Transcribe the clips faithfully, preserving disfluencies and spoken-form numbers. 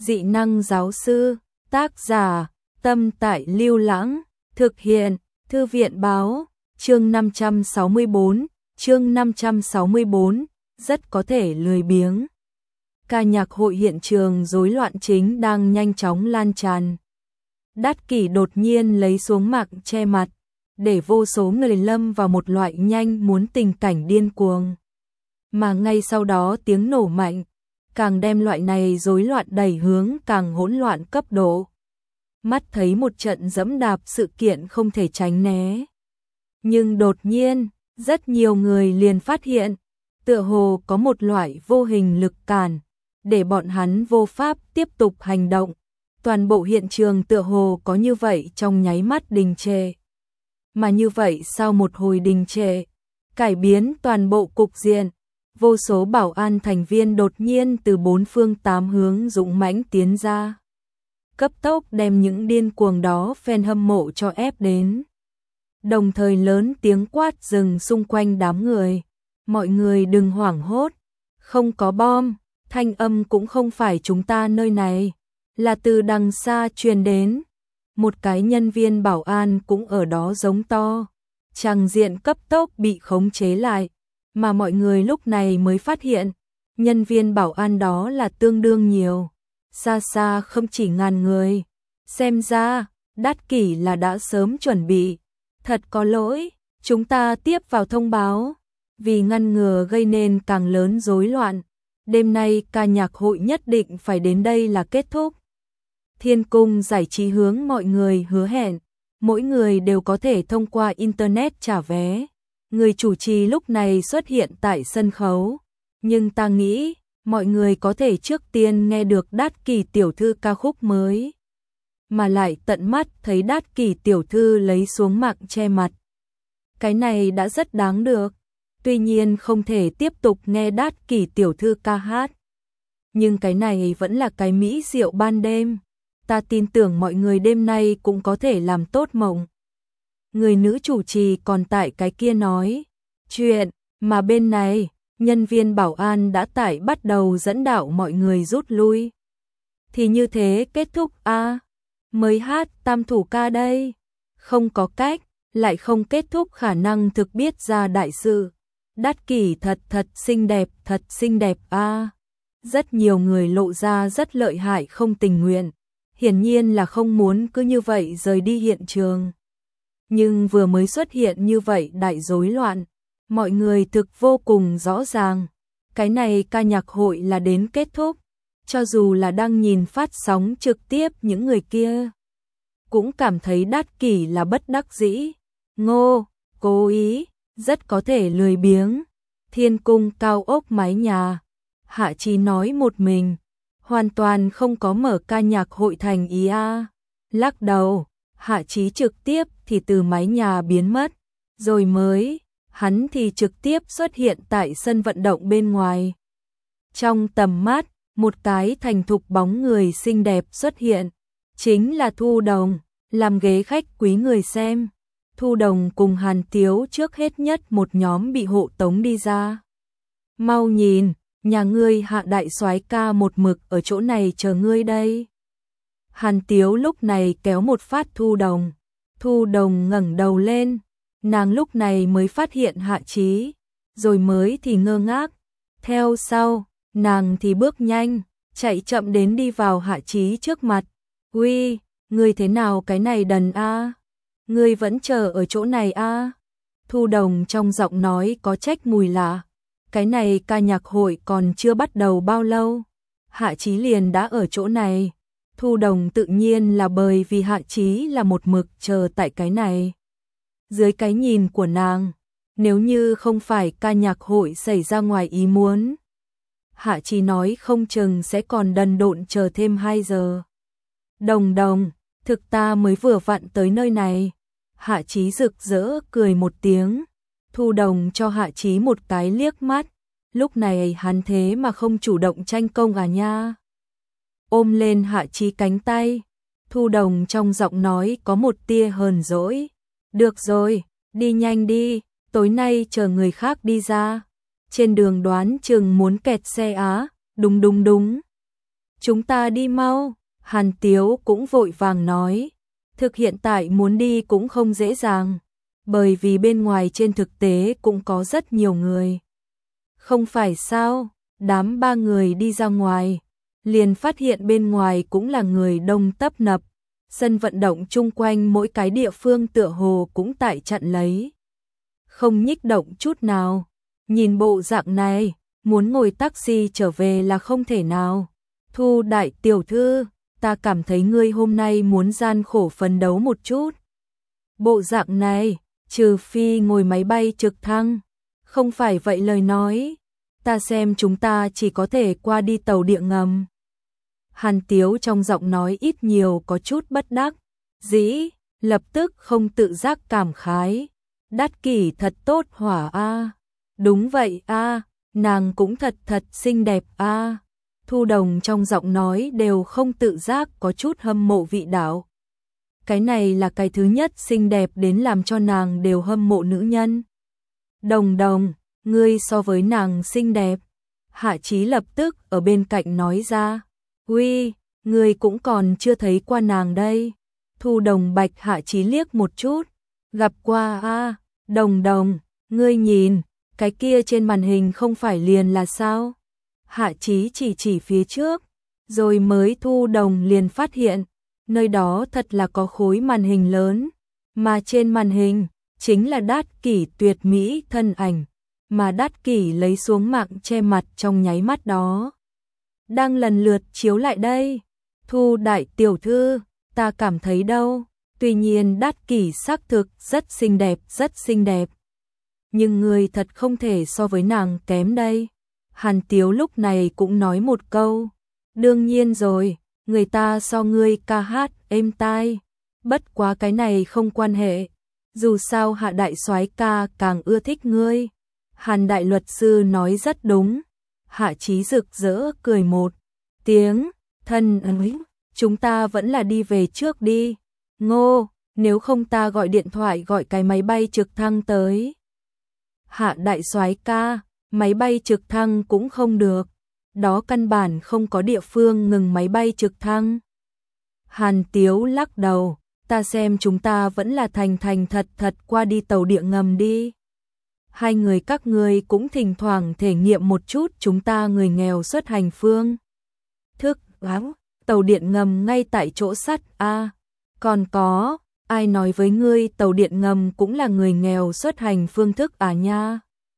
Dị năng giáo sư, tác giả, Tâm Tại Lưu Lãng, thực hiện, Thư viện báo, chương năm trăm sáu mươi bốn, chương năm trăm sáu mươi bốn, rất có thể lười biếng. Ca nhạc hội hiện trường rối loạn chính đang nhanh chóng lan tràn. Đát Kỷ đột nhiên lấy xuống mạng che mặt, để vô số người lâm vào một loại nhanh muốn tình cảnh điên cuồng. Mà ngay sau đó tiếng nổ mạnh, càng đem loại này rối loạn đẩy hướng càng hỗn loạn cấp độ. Mắt thấy một trận dẫm đạp sự kiện không thể tránh né. Nhưng đột nhiên, rất nhiều người liền phát hiện, tựa hồ có một loại vô hình lực cản, để bọn hắn vô pháp tiếp tục hành động. Toàn bộ hiện trường tựa hồ có như vậy trong nháy mắt đình trệ. Mà như vậy sau một hồi đình trệ, cải biến toàn bộ cục diện, vô số bảo an thành viên đột nhiên từ bốn phương tám hướng dũng mãnh tiến ra. Cấp tốc đem những điên cuồng đó fan hâm mộ cho ép đến. Đồng thời lớn tiếng quát dừng xung quanh đám người. Mọi người đừng hoảng hốt, không có bom, thanh âm cũng không phải chúng ta nơi này, là từ đằng xa truyền đến. Một cái nhân viên bảo an cũng ở đó giống to. Tràng diện cấp tốc bị khống chế lại, mà mọi người lúc này mới phát hiện, nhân viên bảo an đó là tương đương nhiều, xa xa không chỉ ngàn người. Xem ra, Đát Kỷ là đã sớm chuẩn bị. Thật có lỗi, chúng ta tiếp vào thông báo, vì ngăn ngừa gây nên càng lớn rối loạn. Đêm nay ca nhạc hội nhất định phải đến đây là kết thúc. Thiên Cung Giải trí hướng mọi người hứa hẹn, mỗi người đều có thể thông qua Internet trả vé. Người chủ trì lúc này xuất hiện tại sân khấu, nhưng ta nghĩ, mọi người có thể trước tiên nghe được Đát Kỷ tiểu thư ca khúc mới. Mà lại tận mắt thấy Đát Kỷ tiểu thư lấy xuống mạng che mặt. Cái này đã rất đáng được, tuy nhiên không thể tiếp tục nghe Đát Kỷ tiểu thư ca hát. Nhưng cái này vẫn là cái mỹ diệu ban đêm. Ta tin tưởng mọi người đêm nay cũng có thể làm tốt mộng. Người nữ chủ trì còn tại cái kia nói chuyện, mà bên này, nhân viên bảo an đã tại bắt đầu dẫn đạo mọi người rút lui. Thì như thế kết thúc a à, mới hát tam thủ ca đây. Không có cách, lại không kết thúc khả năng thực biết ra đại sự. Đát Kỷ thật thật xinh đẹp, thật xinh đẹp a à. Rất nhiều người lộ ra rất lợi hại không tình nguyện. Hiển nhiên là không muốn cứ như vậy rời đi hiện trường. Nhưng vừa mới xuất hiện như vậy đại rối loạn, mọi người thực vô cùng rõ ràng. Cái này ca nhạc hội là đến kết thúc, cho dù là đang nhìn phát sóng trực tiếp những người kia. Cũng cảm thấy Đát Kỷ là bất đắc dĩ, ngô, cố ý, rất có thể lười biếng. Thiên cung cao ốc mái nhà, Hạ Chí nói một mình. Hoàn toàn không có mở ca nhạc hội thành ý a. Lắc đầu, Hạ Chí trực tiếp thì từ mái nhà biến mất, rồi mới, hắn thì trực tiếp xuất hiện tại sân vận động bên ngoài. Trong tầm mắt, một cái thành thục bóng người xinh đẹp xuất hiện, chính là Thu Đồng, làm ghế khách quý người xem. Thu Đồng cùng Hàn Tiếu trước hết nhất một nhóm bị hộ tống đi ra. Mau nhìn, nhà ngươi Hạ đại soái ca một mực ở chỗ này chờ ngươi đây. Hàn Tiếu lúc này kéo một phát Thu Đồng. Thu Đồng ngẩng đầu lên, nàng lúc này mới phát hiện Hạ Chí, rồi mới thì ngơ ngác. Theo sau, nàng thì bước nhanh, chạy chậm đến đi vào Hạ Chí trước mặt. Uy, ngươi thế nào cái này đần a? À? Ngươi vẫn chờ ở chỗ này a? À? Thu Đồng trong giọng nói có trách mùi lạ. Cái này ca nhạc hội còn chưa bắt đầu bao lâu, Hạ Chí liền đã ở chỗ này. Thu Đồng tự nhiên là bởi vì Hạ Chí là một mực chờ tại cái này. Dưới cái nhìn của nàng, nếu như không phải ca nhạc hội xảy ra ngoài ý muốn, Hạ Chí nói không chừng sẽ còn đần độn chờ thêm hai giờ. Đồng Đồng, thực ta mới vừa vặn tới nơi này. Hạ Chí rực rỡ cười một tiếng. Thu Đồng cho Hạ Chí một cái liếc mắt, lúc này hắn thế mà không chủ động tranh công à nha. Ôm lên Hạ Chí cánh tay, Thu Đồng trong giọng nói có một tia hờn dỗi. Được rồi, đi nhanh đi, tối nay chờ người khác đi ra. Trên đường đoán chừng muốn kẹt xe á, đúng đúng đúng. chúng ta đi mau. Hàn Tiếu cũng vội vàng nói. Thực hiện tại muốn đi cũng không dễ dàng, bởi vì bên ngoài trên thực tế cũng có rất nhiều người. Không phải sao, đám ba người đi ra ngoài, liền phát hiện bên ngoài cũng là người đông tấp nập. Sân vận động chung quanh mỗi cái địa phương tựa hồ cũng tại chặn lấy. Không nhích động chút nào. Nhìn bộ dạng này, muốn ngồi taxi trở về là không thể nào. Thu đại tiểu thư, ta cảm thấy ngươi hôm nay muốn gian khổ phấn đấu một chút. Bộ dạng này, trừ phi ngồi máy bay trực thăng. Không phải vậy lời nói, ta xem chúng ta chỉ có thể qua đi tàu điện ngầm. Hàn Tiếu trong giọng nói ít nhiều có chút bất đắc dĩ, lập tức không tự giác cảm khái. Đát Kỷ thật tốt hỏa a. Đúng vậy a, nàng cũng thật thật xinh đẹp a. Thu Đồng trong giọng nói đều không tự giác có chút hâm mộ vị đạo. Cái này là cái thứ nhất xinh đẹp đến làm cho nàng đều hâm mộ nữ nhân. Đồng Đồng, ngươi so với nàng xinh đẹp. Hạ Chí lập tức ở bên cạnh nói ra. Uy, ngươi cũng còn chưa thấy qua nàng đây. Thu Đồng bạch Hạ Chí liếc một chút. Gặp qua a, Đồng Đồng, ngươi nhìn, cái kia trên màn hình không phải liền là sao? Hạ Chí chỉ chỉ phía trước, rồi mới Thu Đồng liền phát hiện, nơi đó thật là có khối màn hình lớn, mà trên màn hình chính là Đát Kỷ tuyệt mỹ thân ảnh, mà Đát Kỷ lấy xuống mạng che mặt trong nháy mắt đó. Đang lần lượt chiếu lại đây. Thu đại tiểu thư, ta cảm thấy đâu. Tuy nhiên Đát Kỷ xác thực rất xinh đẹp, rất xinh đẹp. Nhưng người thật không thể so với nàng kém đây. Hàn Tiếu lúc này cũng nói một câu. Đương nhiên rồi, người ta so ngươi ca hát êm tai. Bất quá cái này không quan hệ. Dù sao Hạ đại soái ca càng ưa thích ngươi. Hàn đại luật sư nói rất đúng. Hạ Chí rực rỡ cười một tiếng. Thân ơi, chúng ta vẫn là đi về trước đi. Ngô, nếu không ta gọi điện thoại gọi cái máy bay trực thăng tới. Hạ đại soái ca, máy bay trực thăng cũng không được. Đó căn bản không có địa phương ngừng máy bay trực thăng. Hàn Tiếu lắc đầu, ta xem chúng ta vẫn là thành thành thật thật qua đi tàu điện ngầm đi. Hai người các ngươi cũng thỉnh thoảng thể nghiệm một chút chúng ta người nghèo xuất hành phương. Thức áo, tàu điện ngầm ngay tại chỗ sắt a. Còn có, ai nói với ngươi tàu điện ngầm cũng là người nghèo xuất hành phương thức à nha?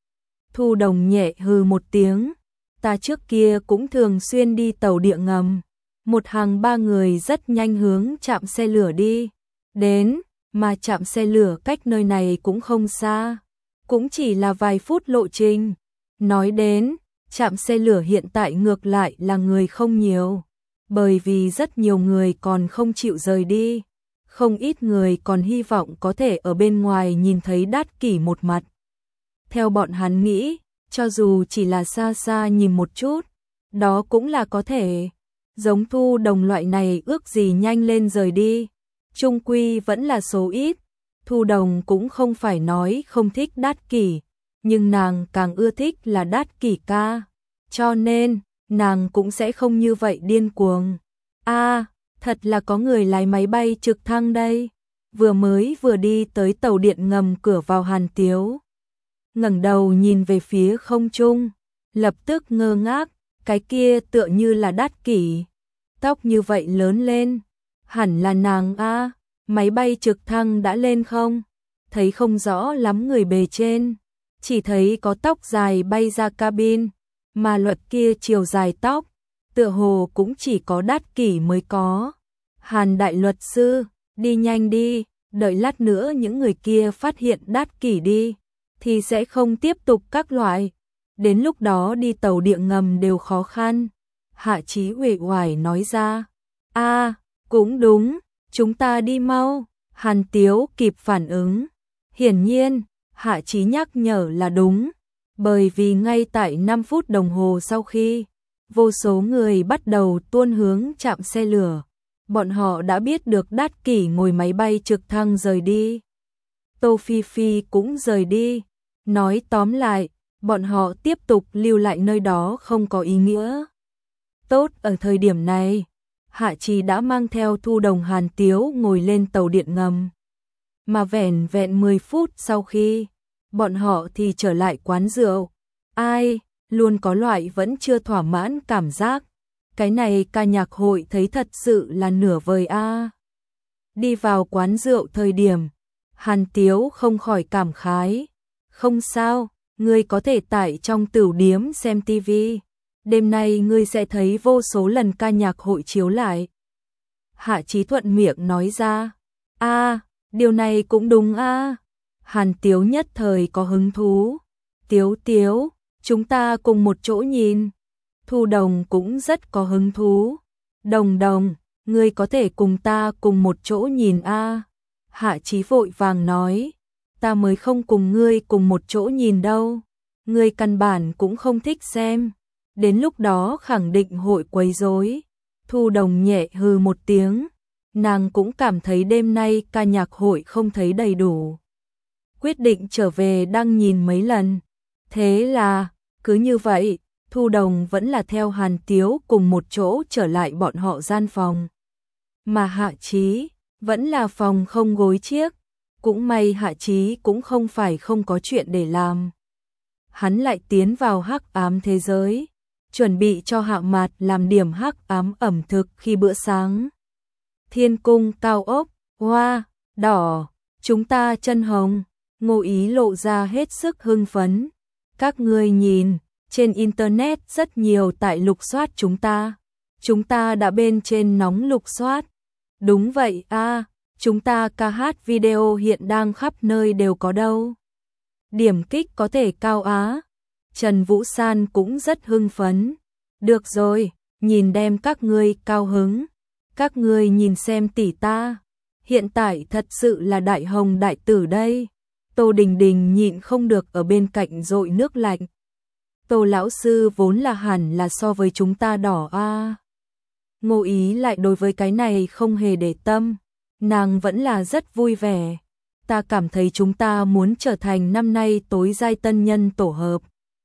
Thu Đồng nhẹ hừ một tiếng, ta trước kia cũng thường xuyên đi tàu điện ngầm. Một hàng ba người rất nhanh hướng trạm xe lửa đi. Đến, mà trạm xe lửa cách nơi này cũng không xa. Cũng chỉ là vài phút lộ trình. Nói đến, trạm xe lửa hiện tại ngược lại là người không nhiều. Bởi vì rất nhiều người còn không chịu rời đi. Không ít người còn hy vọng có thể ở bên ngoài nhìn thấy Đát Kỷ một mặt. Theo bọn hắn nghĩ, cho dù chỉ là xa xa nhìn một chút, đó cũng là có thể. Giống Thu Đồng loại này ước gì nhanh lên rời đi. Chung quy vẫn là số ít. Thu Đồng cũng không phải nói không thích Đát Kỷ, nhưng nàng càng ưa thích là Đát Kỷ ca. Cho nên, nàng cũng sẽ không như vậy điên cuồng. A, thật là có người lái máy bay trực thăng đây. Vừa mới vừa đi tới tàu điện ngầm cửa vào Hàn Tiếu. Ngẩng đầu nhìn về phía không trung, lập tức ngơ ngác, cái kia tựa như là Đát Kỷ. Tóc như vậy lớn lên, hẳn là nàng a. Máy bay trực thăng đã lên không? Thấy không rõ lắm người bề trên, chỉ thấy có tóc dài bay ra cabin, mà luật kia chiều dài tóc, tựa hồ cũng chỉ có Đát Kỷ mới có. Hàn đại luật sư, đi nhanh đi, đợi lát nữa những người kia phát hiện Đát Kỷ đi, thì sẽ không tiếp tục các loại. Đến lúc đó đi tàu điện ngầm đều khó khăn. Hạ Chí uể oải nói ra. A, cũng đúng. Chúng ta đi mau. Hàn Tiếu kịp phản ứng. Hiển nhiên, Hạ Chí nhắc nhở là đúng. Bởi vì ngay tại năm phút đồng hồ sau khi, vô số người bắt đầu tuôn hướng trạm xe lửa. Bọn họ đã biết được Đát Kỷ ngồi máy bay trực thăng rời đi. Tô Phi Phi cũng rời đi. Nói tóm lại, bọn họ tiếp tục lưu lại nơi đó không có ý nghĩa. Tốt, ở thời điểm này, Hạ Chí đã mang theo Thu Đồng Hàn Tiếu ngồi lên tàu điện ngầm. Mà vẻn vẹn mười phút sau khi bọn họ thì trở lại quán rượu. Ai, luôn có loại vẫn chưa thỏa mãn cảm giác. Cái này ca nhạc hội thấy thật sự là nửa vời a. Đi vào quán rượu thời điểm, Hàn Tiếu không khỏi cảm khái. Không sao, ngươi có thể tại trong tửu điếm xem tivi. Đêm nay ngươi sẽ thấy vô số lần ca nhạc hội chiếu lại. Hạ Chí thuận miệng nói ra. A, điều này cũng đúng a. Hàn Tiếu nhất thời có hứng thú. Tiếu Tiếu, chúng ta cùng một chỗ nhìn. Thu Đồng cũng rất có hứng thú. Đồng Đồng, ngươi có thể cùng ta cùng một chỗ nhìn a. Hạ Chí vội vàng nói. Ta mới không cùng ngươi cùng một chỗ nhìn đâu. Ngươi căn bản cũng không thích xem. Đến lúc đó khẳng định hội quấy rối. Thu Đồng nhẹ hừ một tiếng. Nàng cũng cảm thấy đêm nay ca nhạc hội không thấy đầy đủ. Quyết định trở về đăng nhìn mấy lần. Thế là, cứ như vậy, Thu Đồng vẫn là theo Hàn Tiếu cùng một chỗ trở lại bọn họ gian phòng. Mà Hạ Chí, vẫn là phòng không gối chiếc. Cũng may Hạ Chí cũng không phải không có chuyện để làm. Hắn lại tiến vào hắc ám thế giới, chuẩn bị cho Hạ Mạt làm điểm hắc ám ẩm thực khi bữa sáng. Thiên cung cao ốc, hoa, đỏ, chúng ta chân hồng. Ngô Ý lộ ra hết sức hưng phấn. Các ngươi nhìn, trên internet rất nhiều tại lục soát chúng ta. Chúng ta đã bên trên nóng lục soát. Đúng vậy a, chúng ta ca hát video hiện đang khắp nơi đều có đâu. Điểm kích có thể cao á. Trần Vũ San cũng rất hưng phấn. Được rồi, nhìn đem các ngươi cao hứng. Các ngươi nhìn xem tỷ ta. Hiện tại thật sự là đại hồng đại tử đây. Tô Đình Đình nhịn không được ở bên cạnh dội nước lạnh. Tô lão sư vốn là hẳn là so với chúng ta đỏ a. Ngô Ý lại đối với cái này không hề để tâm. Nàng vẫn là rất vui vẻ. Ta cảm thấy chúng ta muốn trở thành năm nay tối giai tân nhân tổ hợp.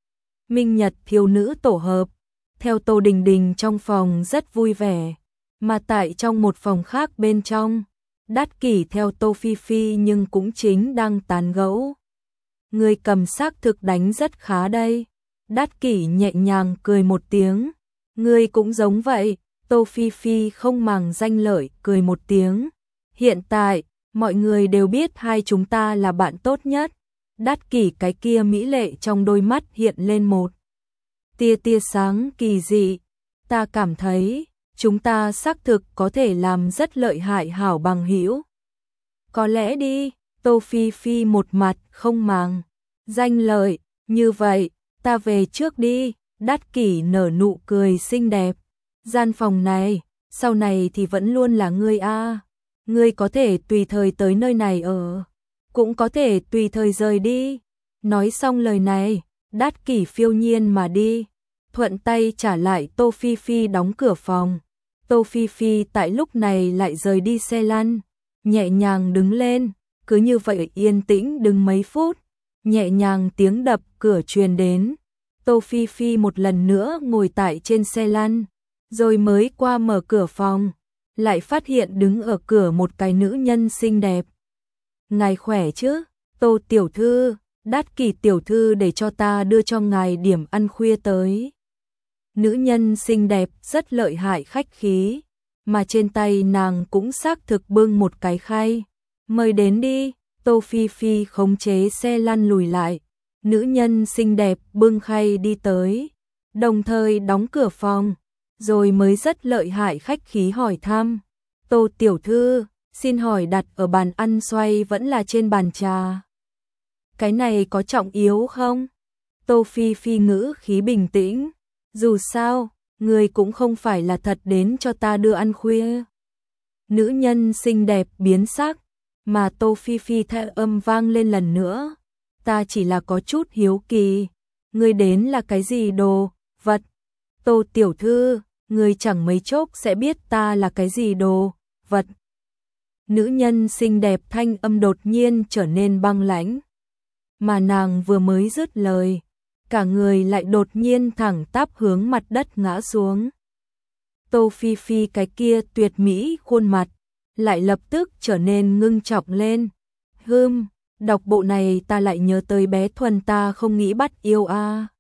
Minh Nhật thiếu nữ tổ hợp. Theo Tô Đình Đình trong phòng rất vui vẻ. Mà tại trong một phòng khác bên trong, Đát Kỷ theo Tô Phi Phi nhưng cũng chính đang tán gẫu. Người cầm xác thực đánh rất khá đây. Đát Kỷ nhẹ nhàng cười một tiếng. Người cũng giống vậy. Tô Phi Phi không màng danh lợi cười một tiếng. Hiện tại, mọi người đều biết hai chúng ta là bạn tốt nhất. Đát Kỷ cái kia mỹ lệ trong đôi mắt hiện lên một tia tia sáng kỳ dị. Ta cảm thấy, chúng ta xác thực có thể làm rất lợi hại hảo bằng hữu. Có lẽ đi, Tô Phi Phi một mặt không màng danh lợi, như vậy, ta về trước đi. Đát Kỷ nở nụ cười xinh đẹp. Gian phòng này, sau này thì vẫn luôn là ngươi a. Ngươi có thể tùy thời tới nơi này ở, cũng có thể tùy thời rời đi. Nói xong lời này, Đát Kỷ phiêu nhiên mà đi, thuận tay trả lại Tô Phi Phi đóng cửa phòng. Tô Phi Phi tại lúc này lại rời đi xe lăn, nhẹ nhàng đứng lên, cứ như vậy yên tĩnh đứng mấy phút, nhẹ nhàng tiếng đập cửa truyền đến. Tô Phi Phi một lần nữa ngồi tại trên xe lăn, rồi mới qua mở cửa phòng, lại phát hiện đứng ở cửa một cái nữ nhân xinh đẹp. Ngài khỏe chứ, Tô tiểu thư, Đát Kỷ tiểu thư để cho ta đưa cho ngài điểm ăn khuya tới. Nữ nhân xinh đẹp rất lợi hại khách khí, mà trên tay nàng cũng xác thực bưng một cái khay. Mời đến đi. Tô Phi Phi khống chế xe lăn lùi lại. Nữ nhân xinh đẹp bưng khay đi tới, đồng thời đóng cửa phòng, rồi mới rất lợi hại khách khí hỏi thăm. Tô tiểu thư, xin hỏi đặt ở bàn ăn xoay vẫn là trên bàn trà? Cái này có trọng yếu không? Tô Phi Phi ngữ khí bình tĩnh. Dù sao, người cũng không phải là thật đến cho ta đưa ăn khuya. Nữ nhân xinh đẹp biến sắc, mà Tô Phi Phi theo âm vang lên lần nữa. Ta chỉ là có chút hiếu kỳ. Người đến là cái gì đồ, vật? Tô tiểu thư, người chẳng mấy chốc sẽ biết ta là cái gì đồ, vật. Nữ nhân xinh đẹp thanh âm đột nhiên trở nên băng lãnh. Mà nàng vừa mới dứt lời, cả người lại đột nhiên thẳng tắp hướng mặt đất ngã xuống. Tô Phi Phi cái kia tuyệt mỹ khuôn mặt lại lập tức trở nên ngưng trọng lên. Hừm, đọc bộ này ta lại nhớ tới bé Thuần ta không nghĩ bắt yêu a.